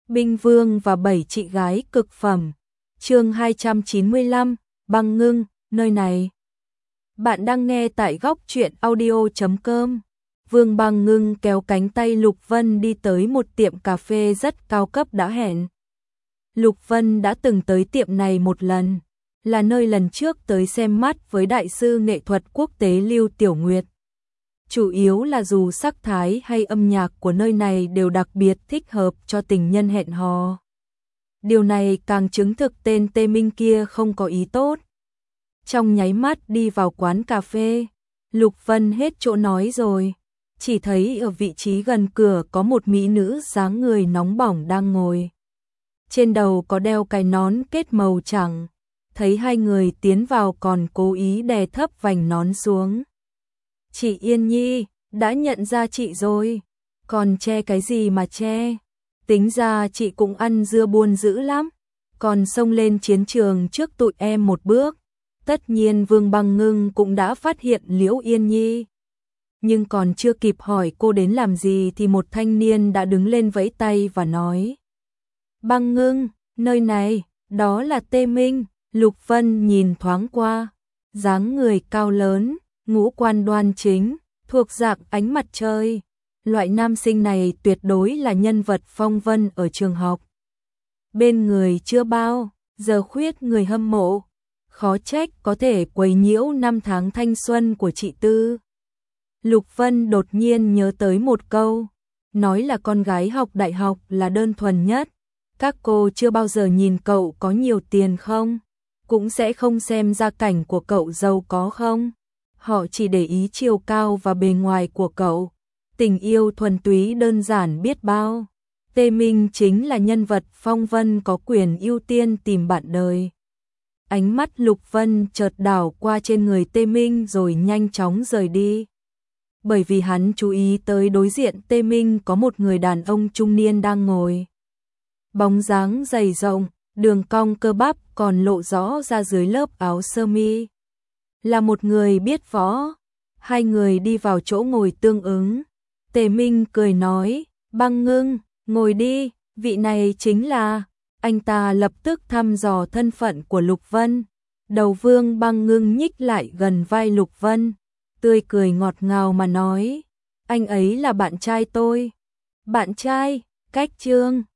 Binh Vương và 7 chị gái cực phẩm. Chương 295, Băng Ngưng, nơi này. Bạn đang nghe tại góc truyện audio.com. Vương Băng Ngưng kéo cánh tay Lục Vân đi tới một tiệm cà phê rất cao cấp đã hẹn. Lục Vân đã từng tới tiệm này một lần, là nơi lần trước tới xem mắt với đại sư nghệ thuật quốc tế Lưu Tiểu Nguyệt. Chủ yếu là dù sắc thái hay âm nhạc của nơi này đều đặc biệt thích hợp cho tình nhân hẹn hò. Điều này càng chứng thực tên Tê Minh kia không có ý tốt. Trong nháy mắt đi vào quán cà phê, Lục Vân hết chỗ nói rồi. Chỉ thấy ở vị trí gần cửa có một mỹ nữ dáng người nóng bỏng đang ngồi. Trên đầu có đeo cái nón kết màu trắng. Thấy hai người tiến vào còn cố ý đè thấp vành nón xuống. Chị Yên Nhi, đã nhận ra chị rồi. Còn che cái gì mà che? Tính ra chị cũng ăn dưa buôn dữ lắm. Còn xông lên chiến trường trước tụi em một bước. Tất nhiên Vương Băng Ngưng cũng đã phát hiện Liễu Yên Nhi. Nhưng còn chưa kịp hỏi cô đến làm gì thì một thanh niên đã đứng lên vẫy tay và nói. Băng Ngưng, nơi này, đó là Tê Minh. Lục Vân nhìn thoáng qua. Dáng người cao lớn, ngũ quan đoan chính, thuộc dạng ánh mặt trời. Loại nam sinh này tuyệt đối là nhân vật phong vân ở trường học. Bên người chưa bao, giờ khuyết người hâm mộ. Khó trách có thể quấy nhiễu năm tháng thanh xuân của chị Tư. Lục Vân đột nhiên nhớ tới một câu. Nói là con gái học đại học là đơn thuần nhất. Các cô chưa bao giờ nhìn cậu có nhiều tiền không? Cũng sẽ không xem gia cảnh của cậu giàu có không? Họ chỉ để ý chiều cao và bề ngoài của cậu. Tình yêu thuần túy đơn giản biết bao. Tê Minh chính là nhân vật phong vân có quyền ưu tiên tìm bạn đời. Ánh mắt Lục Vân chợt đảo qua trên người Tê Minh rồi nhanh chóng rời đi. Bởi vì hắn chú ý tới đối diện Tê Minh có một người đàn ông trung niên đang ngồi. Bóng dáng dày rộng, đường cong cơ bắp còn lộ rõ ra dưới lớp áo sơ mi. Là một người biết võ. Hai người đi vào chỗ ngồi tương ứng. Tề Minh cười nói, Băng Ngưng, ngồi đi, vị này chính là... Anh ta lập tức thăm dò thân phận của Lục Vân. Đầu Vương Băng Ngưng nhích lại gần vai Lục Vân, tươi cười ngọt ngào mà nói, anh ấy là bạn trai tôi. Bạn trai, cách Trương,